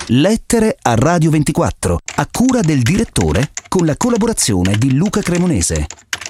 Lettere a Radio 24, a cura del direttore, con la collaborazione di Luca Cremonese.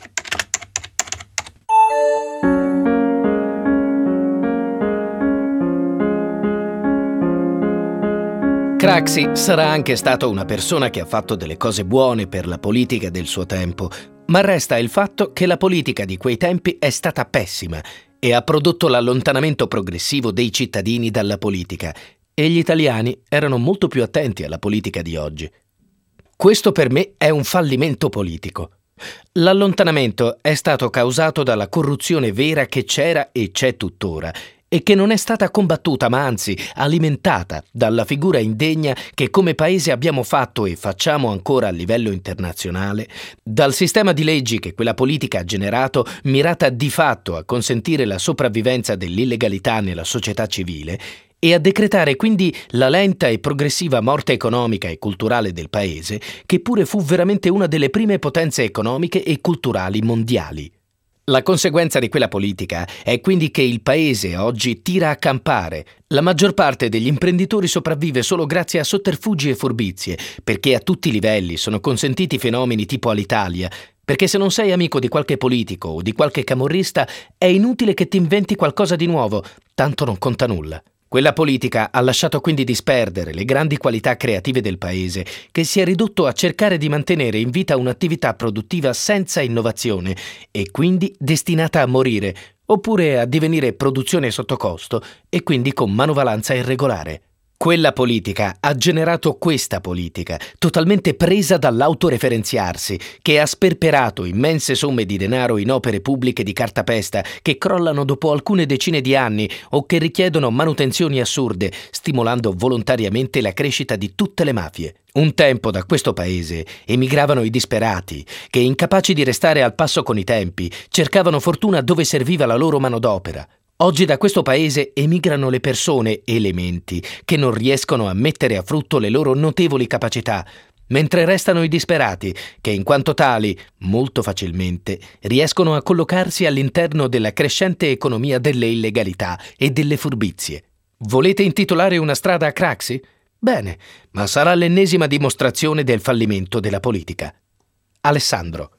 Craxi sarà anche stato una persona che ha fatto delle cose buone per la politica del suo tempo, ma resta il fatto che la politica di quei tempi è stata pessima e ha prodotto l'allontanamento progressivo dei cittadini dalla politica, e gli italiani erano molto più attenti alla politica di oggi. Questo per me è un fallimento politico. L'allontanamento è stato causato dalla corruzione vera che c'era e c'è tuttora, e che non è stata combattuta, ma anzi alimentata dalla figura indegna che come paese abbiamo fatto e facciamo ancora a livello internazionale, dal sistema di leggi che quella politica ha generato, mirata di fatto a consentire la sopravvivenza dell'illegalità nella società civile e a decretare quindi la lenta e progressiva morte economica e culturale del paese, che pure fu veramente una delle prime potenze economiche e culturali mondiali. La conseguenza di quella politica è quindi che il paese oggi tira a campare. La maggior parte degli imprenditori sopravvive solo grazie a sotterfugi e furbizie, perché a tutti i livelli sono consentiti fenomeni tipo all'Italia, perché se non sei amico di qualche politico o di qualche camorrista è inutile che ti inventi qualcosa di nuovo, tanto non conta nulla. Quella politica ha lasciato quindi disperdere le grandi qualità creative del paese, che si è ridotto a cercare di mantenere in vita un'attività produttiva senza innovazione e quindi destinata a morire, oppure a divenire produzione sotto costo e quindi con manovalanza irregolare. Quella politica ha generato questa politica, totalmente presa dall'autoreferenziarsi, che ha sperperato immense somme di denaro in opere pubbliche di cartapesta che crollano dopo alcune decine di anni o che richiedono manutenzioni assurde, stimolando volontariamente la crescita di tutte le mafie. Un tempo da questo paese emigravano i disperati, che incapaci di restare al passo con i tempi, cercavano fortuna dove serviva la loro manodopera. Oggi da questo paese emigrano le persone e le menti che non riescono a mettere a frutto le loro notevoli capacità, mentre restano i disperati che, in quanto tali, molto facilmente riescono a collocarsi all'interno della crescente economia delle illegalità e delle furbizie. Volete intitolare una strada a Craxi? Bene, ma sarà l'ennesima dimostrazione del fallimento della politica. Alessandro.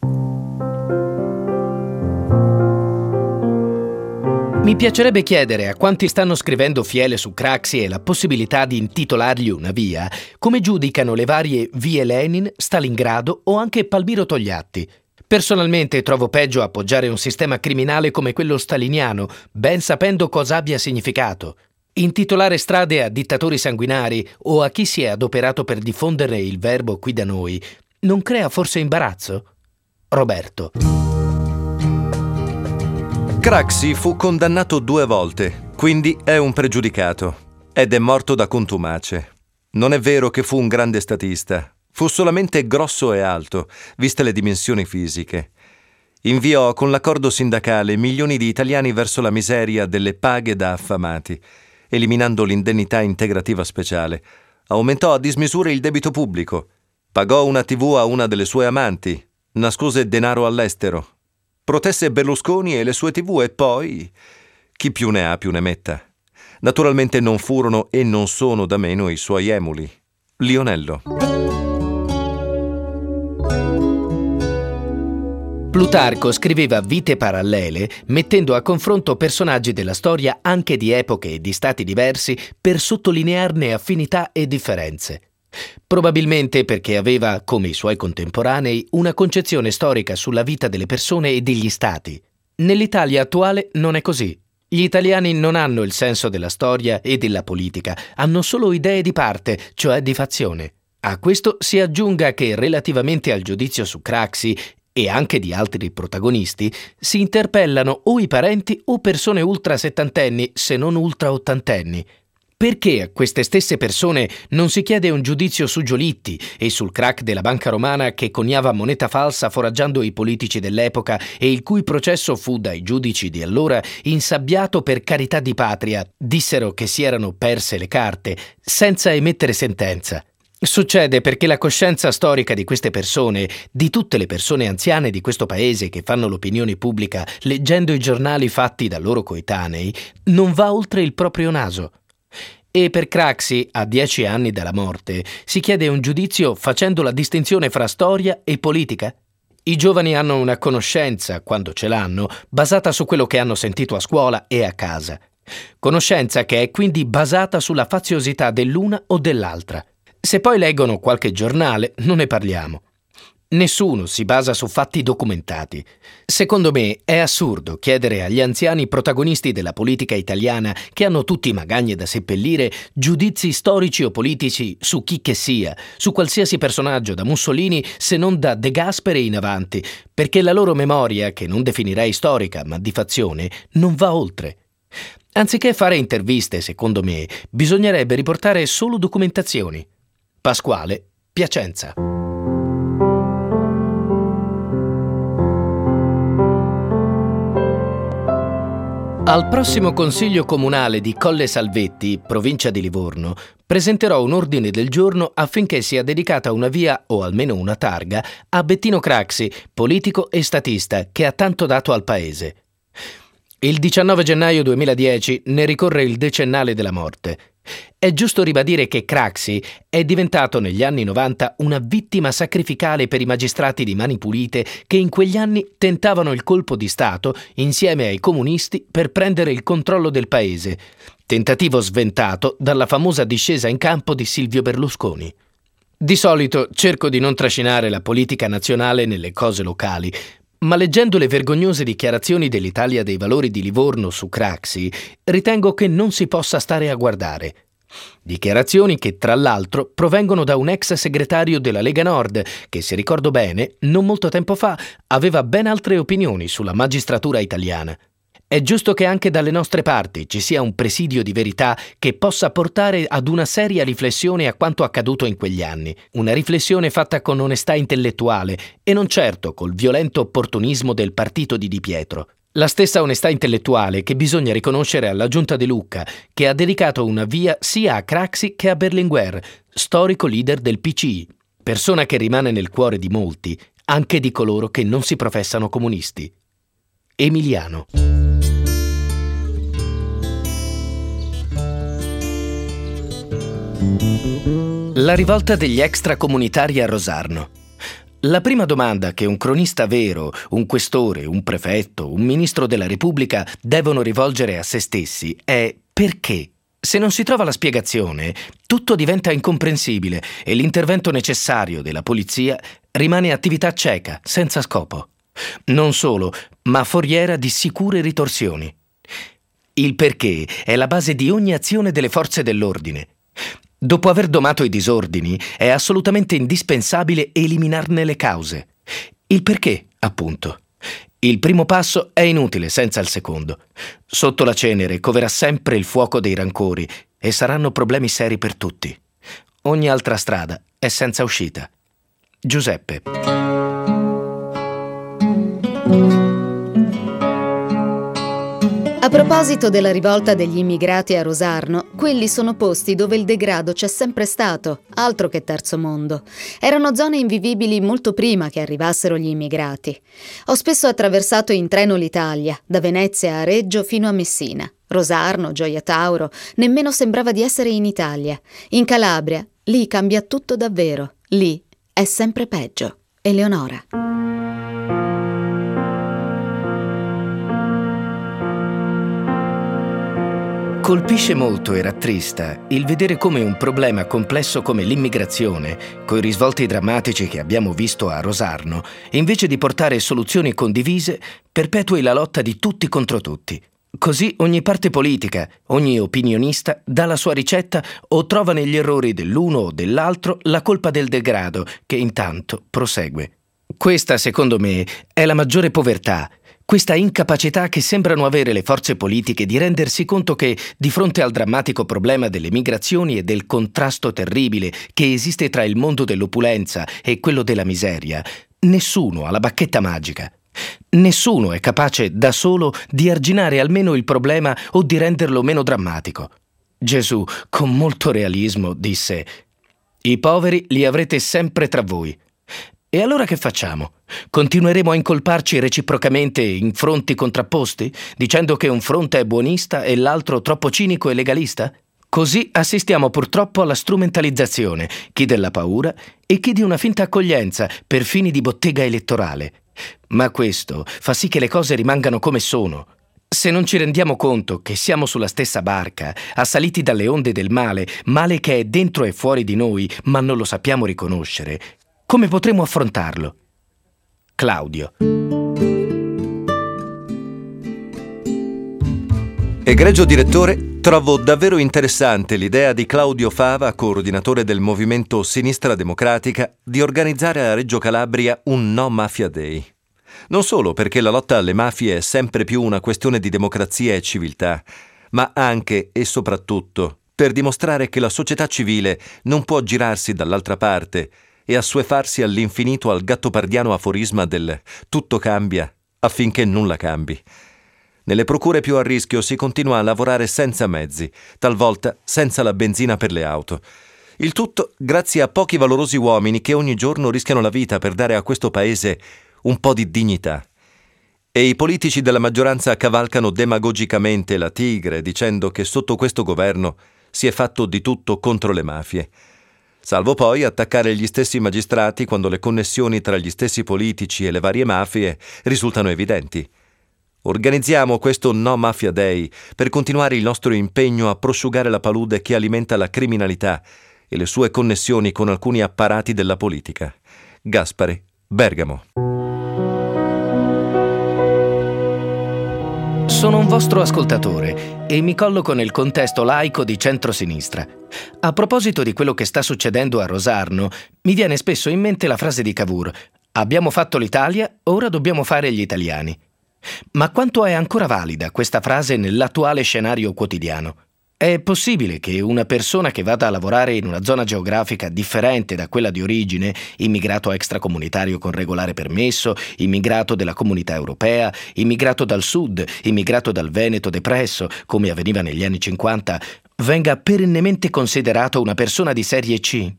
Mi piacerebbe chiedere a quanti stanno scrivendo fiele su Craxi e la possibilità di intitolargli una via, come giudicano le varie vie Lenin, Stalingrado o anche Palmiro Togliatti. Personalmente trovo peggio appoggiare un sistema criminale come quello staliniano, ben sapendo cosa abbia significato. Intitolare strade a dittatori sanguinari o a chi si è adoperato per diffondere il verbo qui da noi non crea forse imbarazzo? Roberto. Craxi fu condannato 2 volte, quindi è un pregiudicato, ed è morto da contumace. Non è vero che fu un grande statista, fu solamente grosso e alto, viste le dimensioni fisiche. Inviò con l'accordo sindacale milioni di italiani verso la miseria delle paghe da affamati, eliminando l'indennità integrativa speciale. Aumentò a dismisura il debito pubblico, pagò una TV a una delle sue amanti, nascose denaro all'estero. Protesse Berlusconi e le sue TV e poi chi più ne ha più ne metta. Naturalmente non furono e non sono da meno i suoi emuli. Lionello. Plutarco scriveva Vite parallele mettendo a confronto personaggi della storia anche di epoche e di stati diversi per sottolinearne affinità e differenze. Probabilmente perché aveva, come i suoi contemporanei, una concezione storica sulla vita delle persone e degli stati. Nell'Italia attuale non è così. Gli italiani non hanno il senso della storia e della politica, hanno solo idee di parte, cioè di fazione. A questo si aggiunga che relativamente al giudizio su Craxi e anche di altri protagonisti si interpellano o i parenti o persone ultra settantenni, se non ultra ottantenni. Perché a queste stesse persone non si chiede un giudizio su Giolitti e sul crack della banca romana che coniava moneta falsa foraggiando i politici dell'epoca e il cui processo fu dai giudici di allora insabbiato per carità di patria, dissero che si erano perse le carte, senza emettere sentenza? Succede perché la coscienza storica di queste persone, di tutte le persone anziane di questo paese che fanno l'opinione pubblica leggendo i giornali fatti da loro coetanei, non va oltre il proprio naso. E per Craxi, a 10 anni dalla morte, si chiede un giudizio facendo la distinzione fra storia e politica? I giovani hanno una conoscenza, quando ce l'hanno, basata su quello che hanno sentito a scuola e a casa. Conoscenza che è quindi basata sulla faziosità dell'una o dell'altra. Se poi leggono qualche giornale, non ne parliamo. Nessuno si basa su fatti documentati. Secondo me è assurdo chiedere agli anziani protagonisti della politica italiana, che hanno tutti magagne da seppellire, giudizi storici o politici su chi che sia, su qualsiasi personaggio da Mussolini se non da De Gasperi in avanti, perché la loro memoria, che non definirei storica ma di fazione, non va oltre. Anziché fare interviste, secondo me, bisognerebbe riportare solo documentazioni. Pasquale, Piacenza. Al prossimo consiglio comunale di Colle Salvetti, provincia di Livorno, presenterò un ordine del giorno affinché sia dedicata una via, o almeno una targa, a Bettino Craxi, politico e statista che ha tanto dato al paese. Il 19 gennaio 2010 ne ricorre il decennale della morte. È giusto ribadire che Craxi è diventato negli anni 90 una vittima sacrificale per i magistrati di Mani Pulite che in quegli anni tentavano il colpo di Stato insieme ai comunisti per prendere il controllo del paese, tentativo sventato dalla famosa discesa in campo di Silvio Berlusconi. Di solito cerco di non trascinare la politica nazionale nelle cose locali, ma leggendo le vergognose dichiarazioni dell'Italia dei Valori di Livorno su Craxi, ritengo che non si possa stare a guardare. Dichiarazioni che, tra l'altro, provengono da un ex segretario della Lega Nord, che, se ricordo bene, non molto tempo fa aveva ben altre opinioni sulla magistratura italiana. È giusto che anche dalle nostre parti ci sia un presidio di verità che possa portare ad una seria riflessione a quanto accaduto in quegli anni. Una riflessione fatta con onestà intellettuale e non certo col violento opportunismo del partito di Di Pietro. La stessa onestà intellettuale che bisogna riconoscere alla Giunta De Lucca, che ha dedicato una via sia a Craxi che a Berlinguer, storico leader del PCI, persona che rimane nel cuore di molti, anche di coloro che non si professano comunisti. Emiliano. La rivolta degli extracomunitari a Rosarno. La prima domanda che un cronista vero, un questore, un prefetto, un ministro della Repubblica devono rivolgere a se stessi è perché? Se non si trova la spiegazione, tutto diventa incomprensibile e l'intervento necessario della polizia rimane attività cieca, senza scopo. Non solo, ma foriera di sicure ritorsioni. Il perché è la base di ogni azione delle forze dell'ordine. Dopo aver domato i disordini, è assolutamente indispensabile eliminarne le cause. Il perché, appunto. Il primo passo è inutile senza il secondo. Sotto la cenere coverà sempre il fuoco dei rancori e saranno problemi seri per tutti. Ogni altra strada è senza uscita. Giuseppe. A proposito della rivolta degli immigrati a Rosarno, quelli sono posti dove il degrado c'è sempre stato, altro che terzo mondo. Erano zone invivibili molto prima che arrivassero gli immigrati. Ho spesso attraversato in treno l'Italia, da Venezia a Reggio fino a Messina. Rosarno, Gioia Tauro, nemmeno sembrava di essere in Italia. In Calabria, lì cambia tutto davvero. Lì è sempre peggio. Eleonora. Colpisce molto e rattrista il vedere come un problema complesso come l'immigrazione, coi risvolti drammatici che abbiamo visto a Rosarno, invece di portare soluzioni condivise, perpetui la lotta di tutti contro tutti. Così ogni parte politica, ogni opinionista dà la sua ricetta o trova negli errori dell'uno o dell'altro la colpa del degrado, che intanto prosegue. Questa, secondo me, è la maggiore povertà, questa incapacità che sembrano avere le forze politiche di rendersi conto che, di fronte al drammatico problema delle migrazioni e del contrasto terribile che esiste tra il mondo dell'opulenza e quello della miseria, nessuno ha la bacchetta magica. Nessuno è capace da solo di arginare almeno il problema o di renderlo meno drammatico. Gesù, con molto realismo, disse: «I poveri li avrete sempre tra voi». E allora che facciamo? Continueremo a incolparci reciprocamente in fronti contrapposti, dicendo che un fronte è buonista e l'altro troppo cinico e legalista? Così assistiamo purtroppo alla strumentalizzazione, chi della paura e chi di una finta accoglienza per fini di bottega elettorale. Ma questo fa sì che le cose rimangano come sono. Se non ci rendiamo conto che siamo sulla stessa barca, assaliti dalle onde del male, male che è dentro e fuori di noi, ma non lo sappiamo riconoscere, come potremo affrontarlo? Claudio. Egregio direttore, trovo davvero interessante l'idea di Claudio Fava, coordinatore del movimento Sinistra Democratica, di organizzare a Reggio Calabria un No Mafia Day. Non solo perché la lotta alle mafie è sempre più una questione di democrazia e civiltà, ma anche e soprattutto per dimostrare che la società civile non può girarsi dall'altra parte e assuefarsi all'infinito al gattopardiano aforisma del tutto cambia affinché nulla cambi. Nelle procure più a rischio si continua a lavorare senza mezzi, talvolta senza la benzina per le auto. Il tutto grazie a pochi valorosi uomini che ogni giorno rischiano la vita per dare a questo paese un po' di dignità. E i politici della maggioranza cavalcano demagogicamente la tigre dicendo che sotto questo governo si è fatto di tutto contro le mafie. Salvo poi attaccare gli stessi magistrati quando le connessioni tra gli stessi politici e le varie mafie risultano evidenti. Organizziamo questo No Mafia Day per continuare il nostro impegno a prosciugare la palude che alimenta la criminalità e le sue connessioni con alcuni apparati della politica. Gaspare, Bergamo. Sono un vostro ascoltatore e mi colloco nel contesto laico di centrosinistra. A proposito di quello che sta succedendo a Rosarno, mi viene spesso in mente la frase di Cavour: abbiamo fatto l'Italia, ora dobbiamo fare gli italiani. Ma quanto è ancora valida questa frase nell'attuale scenario quotidiano? È possibile che una persona che vada a lavorare in una zona geografica differente da quella di origine, immigrato extracomunitario con regolare permesso, immigrato della comunità europea, immigrato dal sud, immigrato dal Veneto depresso, come avveniva negli anni 50, venga perennemente considerato una persona di serie C?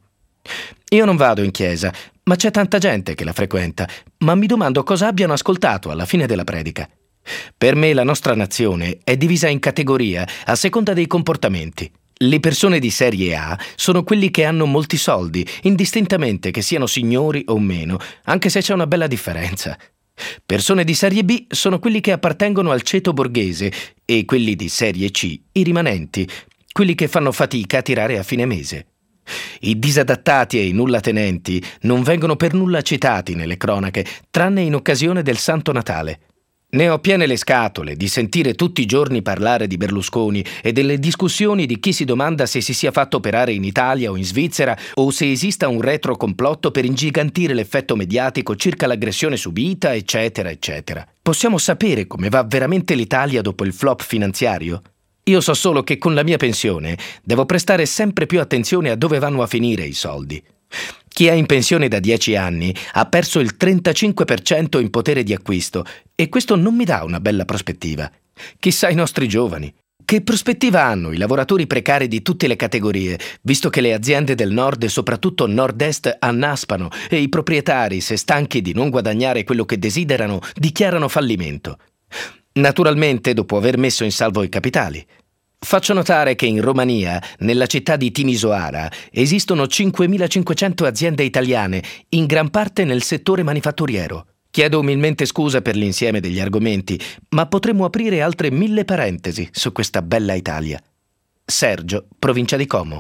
Io non vado in chiesa, ma c'è tanta gente che la frequenta, ma mi domando cosa abbiano ascoltato alla fine della predica. Per me la nostra nazione è divisa in categorie a seconda dei comportamenti. Le persone di serie A sono quelli che hanno molti soldi, indistintamente che siano signori o meno, anche se c'è una bella differenza. Persone di serie B sono quelli che appartengono al ceto borghese e quelli di serie C, i rimanenti, quelli che fanno fatica a tirare a fine mese. I disadattati e i nullatenenti non vengono per nulla citati nelle cronache, tranne in occasione del Santo Natale. Ne ho piene le scatole di sentire tutti i giorni parlare di Berlusconi e delle discussioni di chi si domanda se si sia fatto operare in Italia o in Svizzera o se esista un retrocomplotto per ingigantire l'effetto mediatico circa l'aggressione subita, eccetera, eccetera. Possiamo sapere come va veramente l'Italia dopo il flop finanziario? Io so solo che con la mia pensione devo prestare sempre più attenzione a dove vanno a finire i soldi. Chi è in pensione da 10 anni ha perso il 35% in potere di acquisto e questo non mi dà una bella prospettiva. Chissà i nostri giovani. Che prospettiva hanno i lavoratori precari di tutte le categorie, visto che le aziende del nord e soprattutto nord-est annaspano e i proprietari, se stanchi di non guadagnare quello che desiderano, dichiarano fallimento? Naturalmente dopo aver messo in salvo i capitali. Faccio notare che in Romania, nella città di Timisoara, esistono 5.500 aziende italiane, in gran parte nel settore manifatturiero. Chiedo umilmente scusa per l'insieme degli argomenti, ma potremmo aprire altre 1000 parentesi su questa bella Italia. Sergio, provincia di Como.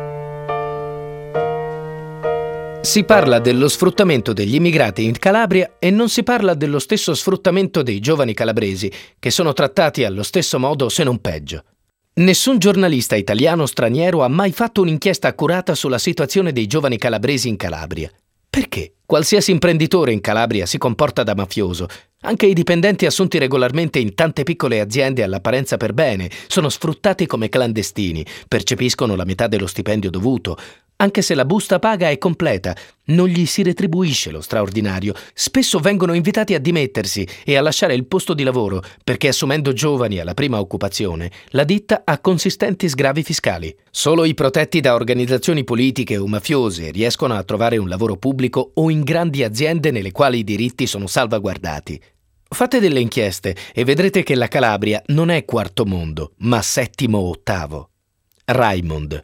Si parla dello sfruttamento degli immigrati in Calabria e non si parla dello stesso sfruttamento dei giovani calabresi, che sono trattati allo stesso modo se non peggio. Nessun giornalista italiano o straniero ha mai fatto un'inchiesta accurata sulla situazione dei giovani calabresi in Calabria. Perché? Qualsiasi imprenditore in Calabria si comporta da mafioso. Anche i dipendenti assunti regolarmente in tante piccole aziende all'apparenza per bene sono sfruttati come clandestini, percepiscono la metà dello stipendio dovuto. Anche se la busta paga è completa, non gli si retribuisce lo straordinario. Spesso vengono invitati a dimettersi e a lasciare il posto di lavoro perché assumendo giovani alla prima occupazione, la ditta ha consistenti sgravi fiscali. Solo i protetti da organizzazioni politiche o mafiose riescono a trovare un lavoro pubblico o in grandi aziende nelle quali i diritti sono salvaguardati. Fate delle inchieste e vedrete che la Calabria non è quarto mondo, ma settimo o ottavo. Raymond.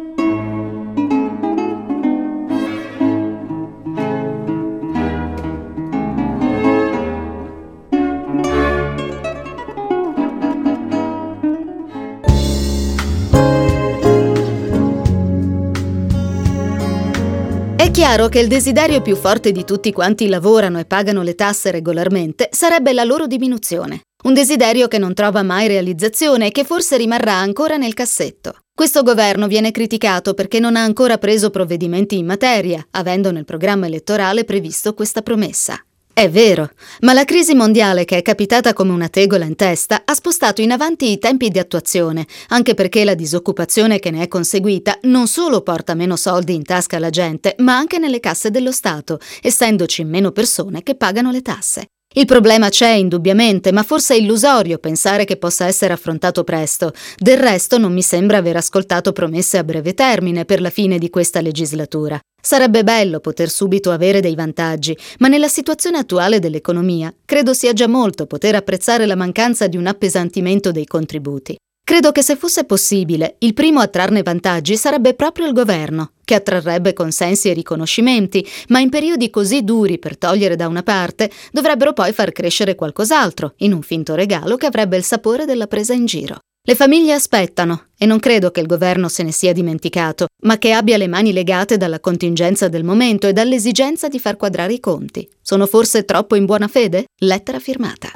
È chiaro che il desiderio più forte di tutti quanti lavorano e pagano le tasse regolarmente sarebbe la loro diminuzione. Un desiderio che non trova mai realizzazione e che forse rimarrà ancora nel cassetto. Questo governo viene criticato perché non ha ancora preso provvedimenti in materia, avendo nel programma elettorale previsto questa promessa. È vero, ma la crisi mondiale che è capitata come una tegola in testa ha spostato in avanti i tempi di attuazione, anche perché la disoccupazione che ne è conseguita non solo porta meno soldi in tasca alla gente, ma anche nelle casse dello Stato, essendoci meno persone che pagano le tasse. Il problema c'è indubbiamente, ma forse è illusorio pensare che possa essere affrontato presto. Del resto non mi sembra aver ascoltato promesse a breve termine per la fine di questa legislatura. Sarebbe bello poter subito avere dei vantaggi, ma nella situazione attuale dell'economia credo sia già molto poter apprezzare la mancanza di un appesantimento dei contributi. Credo che se fosse possibile, il primo a trarne vantaggi sarebbe proprio il governo, che attrarrebbe consensi e riconoscimenti, ma in periodi così duri per togliere da una parte, dovrebbero poi far crescere qualcos'altro, in un finto regalo che avrebbe il sapore della presa in giro. Le famiglie aspettano, e non credo che il governo se ne sia dimenticato, ma che abbia le mani legate dalla contingenza del momento e dall'esigenza di far quadrare i conti. Sono forse troppo in buona fede? Lettera firmata.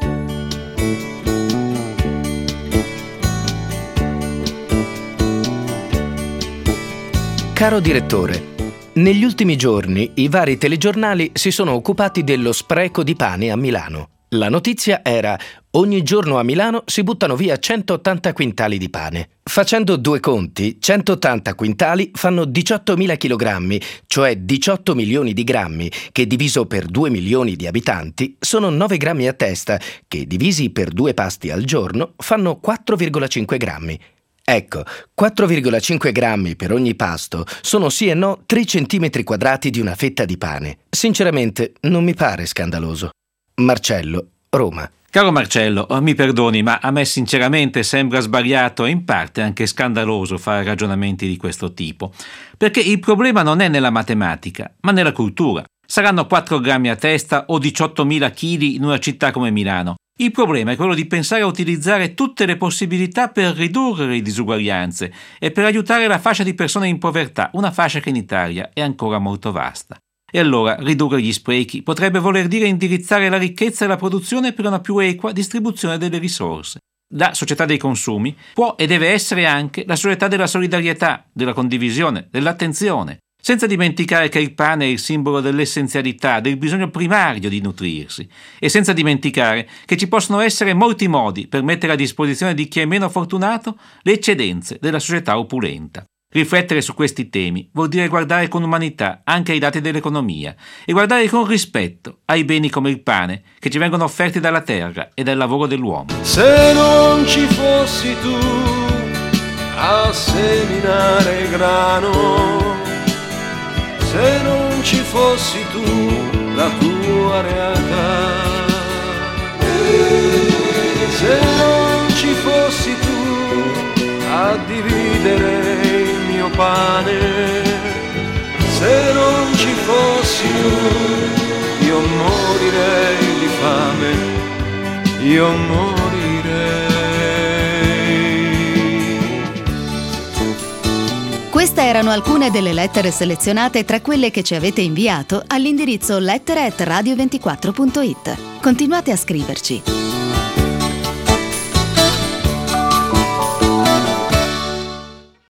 Caro direttore, negli ultimi giorni i vari telegiornali si sono occupati dello spreco di pane a Milano. La notizia era: ogni giorno a Milano si buttano via 180 quintali di pane. Facendo due conti, 180 quintali fanno 18.000 chilogrammi, cioè 18 milioni di grammi, che diviso per 2 milioni di abitanti sono 9 grammi a testa, che divisi per 2 pasti al giorno fanno 4,5 grammi. Ecco, 4,5 grammi per ogni pasto sono sì e no 3 centimetri quadrati di una fetta di pane. Sinceramente non mi pare scandaloso. Marcello, Roma. Caro Marcello, mi perdoni, ma a me sinceramente sembra sbagliato e in parte anche scandaloso fare ragionamenti di questo tipo, perché il problema non è nella matematica, ma nella cultura. Saranno 4 grammi a testa o 18.000 chili in una città come Milano. Il problema è quello di pensare a utilizzare tutte le possibilità per ridurre le disuguaglianze e per aiutare la fascia di persone in povertà, una fascia che in Italia è ancora molto vasta. E allora ridurre gli sprechi potrebbe voler dire indirizzare la ricchezza e la produzione per una più equa distribuzione delle risorse. La società dei consumi può e deve essere anche la società della solidarietà, della condivisione, dell'attenzione, senza dimenticare che il pane è il simbolo dell'essenzialità, del bisogno primario di nutrirsi, e senza dimenticare che ci possono essere molti modi per mettere a disposizione di chi è meno fortunato le eccedenze della società opulenta. Riflettere su questi temi vuol dire guardare con umanità anche ai dati dell'economia e guardare con rispetto ai beni come il pane che ci vengono offerti dalla terra e dal lavoro dell'uomo. Se non ci fossi tu a seminare il grano, se non ci fossi tu, la tua realtà, se non ci fossi tu a dividere il mio pane, se non ci fossi tu, io morirei di fame, io morirei. Queste erano alcune delle lettere selezionate tra quelle che ci avete inviato all'indirizzo lettere@radio24.it. Continuate a scriverci.